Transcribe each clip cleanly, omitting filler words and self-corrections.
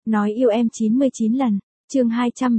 Nói yêu em 99 lần. Chương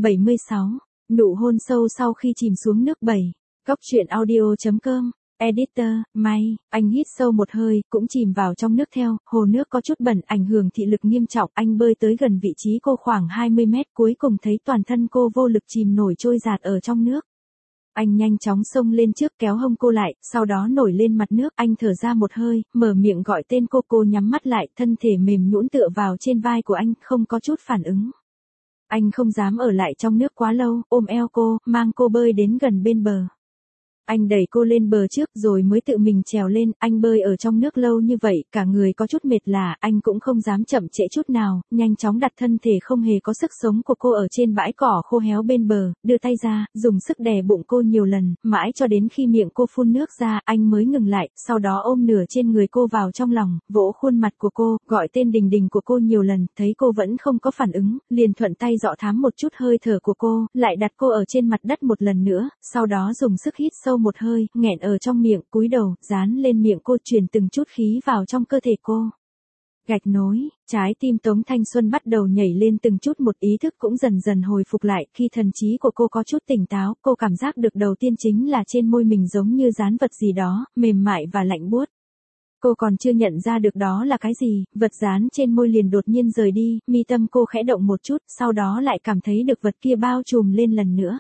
276. Nụ hôn sâu sau khi chìm xuống nước 7. Góc truyện audio.com. Editor, May, anh hít sâu một hơi, cũng chìm vào trong nước theo, hồ nước có chút bẩn, ảnh hưởng thị lực nghiêm trọng, anh bơi tới gần vị trí cô khoảng 20 mét, cuối cùng thấy toàn thân cô vô lực chìm nổi trôi dạt ở trong nước. Anh nhanh chóng xông lên trước kéo hông cô lại, sau đó nổi lên mặt nước, anh thở ra một hơi, mở miệng gọi tên cô nhắm mắt lại, thân thể mềm nhũn tựa vào trên vai của anh, không có chút phản ứng. Anh không dám ở lại trong nước quá lâu, ôm eo cô, mang cô bơi đến gần bên bờ. Anh đẩy cô lên bờ trước rồi mới tự mình trèo lên, anh bơi ở trong nước lâu như vậy, cả người có chút mệt lả, anh cũng không dám chậm trễ chút nào, nhanh chóng đặt thân thể không hề có sức sống của cô ở trên bãi cỏ khô héo bên bờ, đưa tay ra, dùng sức đè bụng cô nhiều lần, mãi cho đến khi miệng cô phun nước ra, anh mới ngừng lại, sau đó ôm nửa trên người cô vào trong lòng, vỗ khuôn mặt của cô, gọi tên Đình Đình của cô nhiều lần, thấy cô vẫn không có phản ứng, liền thuận tay dọ thám một chút hơi thở của cô, lại đặt cô ở trên mặt đất một lần nữa, sau đó dùng sức hít sâu một hơi, nghẹn ở trong miệng, cúi đầu, dán lên miệng cô, truyền từng chút khí vào trong cơ thể cô. Gạch nối, trái tim Tống Thanh Xuân bắt đầu nhảy lên từng chút, một ý thức cũng dần dần hồi phục lại, khi thần trí của cô có chút tỉnh táo, cô cảm giác được đầu tiên chính là trên môi mình giống như dán vật gì đó, mềm mại và lạnh buốt. Cô còn chưa nhận ra được đó là cái gì, vật dán trên môi liền đột nhiên rời đi, mi tâm cô khẽ động một chút, sau đó lại cảm thấy được vật kia bao trùm lên lần nữa.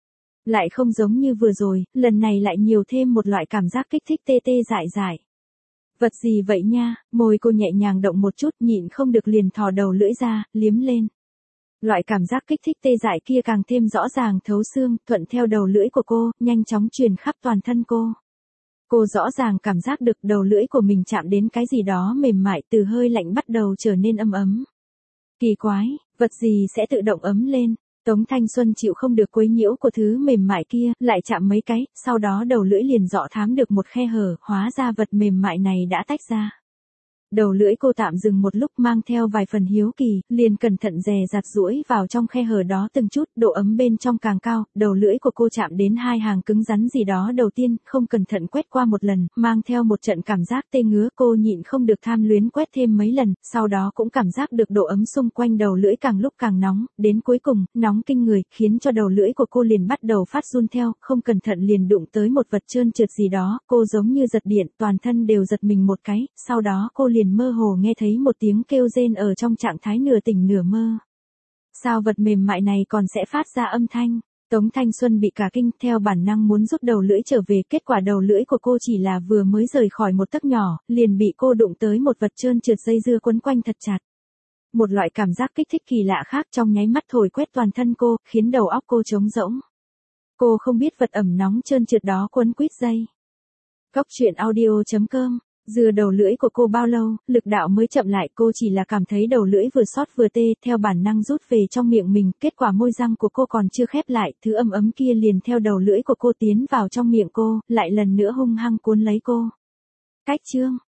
Lại không giống như vừa rồi, lần này lại nhiều thêm một loại cảm giác kích thích tê tê dại dại. Vật gì vậy nha, môi cô nhẹ nhàng động một chút, nhịn không được liền thò đầu lưỡi ra, liếm lên. Loại cảm giác kích thích tê dại kia càng thêm rõ ràng thấu xương, thuận theo đầu lưỡi của cô, nhanh chóng truyền khắp toàn thân cô. Cô rõ ràng cảm giác được đầu lưỡi của mình chạm đến cái gì đó mềm mại, từ hơi lạnh bắt đầu trở nên ấm ấm. Kỳ quái, vật gì sẽ tự động ấm lên? Tống Thanh Xuân chịu không được quấy nhiễu của thứ mềm mại kia, lại chạm mấy cái, sau đó đầu lưỡi liền dọ thám được một khe hở, hóa ra vật mềm mại này đã tách ra. Đầu lưỡi cô tạm dừng một lúc, mang theo vài phần hiếu kỳ, liền cẩn thận dè dặt duỗi vào trong khe hở đó từng chút, độ ấm bên trong càng cao, đầu lưỡi của cô chạm đến hai hàng cứng rắn gì đó đầu tiên, không cẩn thận quét qua một lần, mang theo một trận cảm giác tê ngứa, cô nhịn không được tham luyến quét thêm mấy lần, sau đó cũng cảm giác được độ ấm xung quanh đầu lưỡi càng lúc càng nóng, đến cuối cùng, nóng kinh người, khiến cho đầu lưỡi của cô liền bắt đầu phát run theo, không cẩn thận liền đụng tới một vật trơn trượt gì đó, cô giống như giật điện, toàn thân đều giật mình một cái, sau đó cô liền mơ hồ nghe thấy một tiếng kêu rên ở trong trạng thái nửa tỉnh nửa mơ. Sao vật mềm mại này còn sẽ phát ra âm thanh? Tống Thanh Xuân bị cả kinh, theo bản năng muốn rút đầu lưỡi trở về, kết quả đầu lưỡi của cô chỉ là vừa mới rời khỏi một tấc nhỏ, liền bị cô đụng tới một vật trơn trượt dây dưa quấn quanh thật chặt. Một loại cảm giác kích thích kỳ lạ khác trong nháy mắt thổi quét toàn thân cô, khiến đầu óc cô trống rỗng. Cô không biết vật ẩm nóng trơn trượt đó quấn quýt dây. Góc truyện audio.com. Dừa đầu lưỡi của cô bao lâu, lực đạo mới chậm lại, cô chỉ là cảm thấy đầu lưỡi vừa xót vừa tê, theo bản năng rút về trong miệng mình, kết quả môi răng của cô còn chưa khép lại, thứ ấm ấm kia liền theo đầu lưỡi của cô tiến vào trong miệng cô, lại lần nữa hung hăng cuốn lấy cô. Cách chương.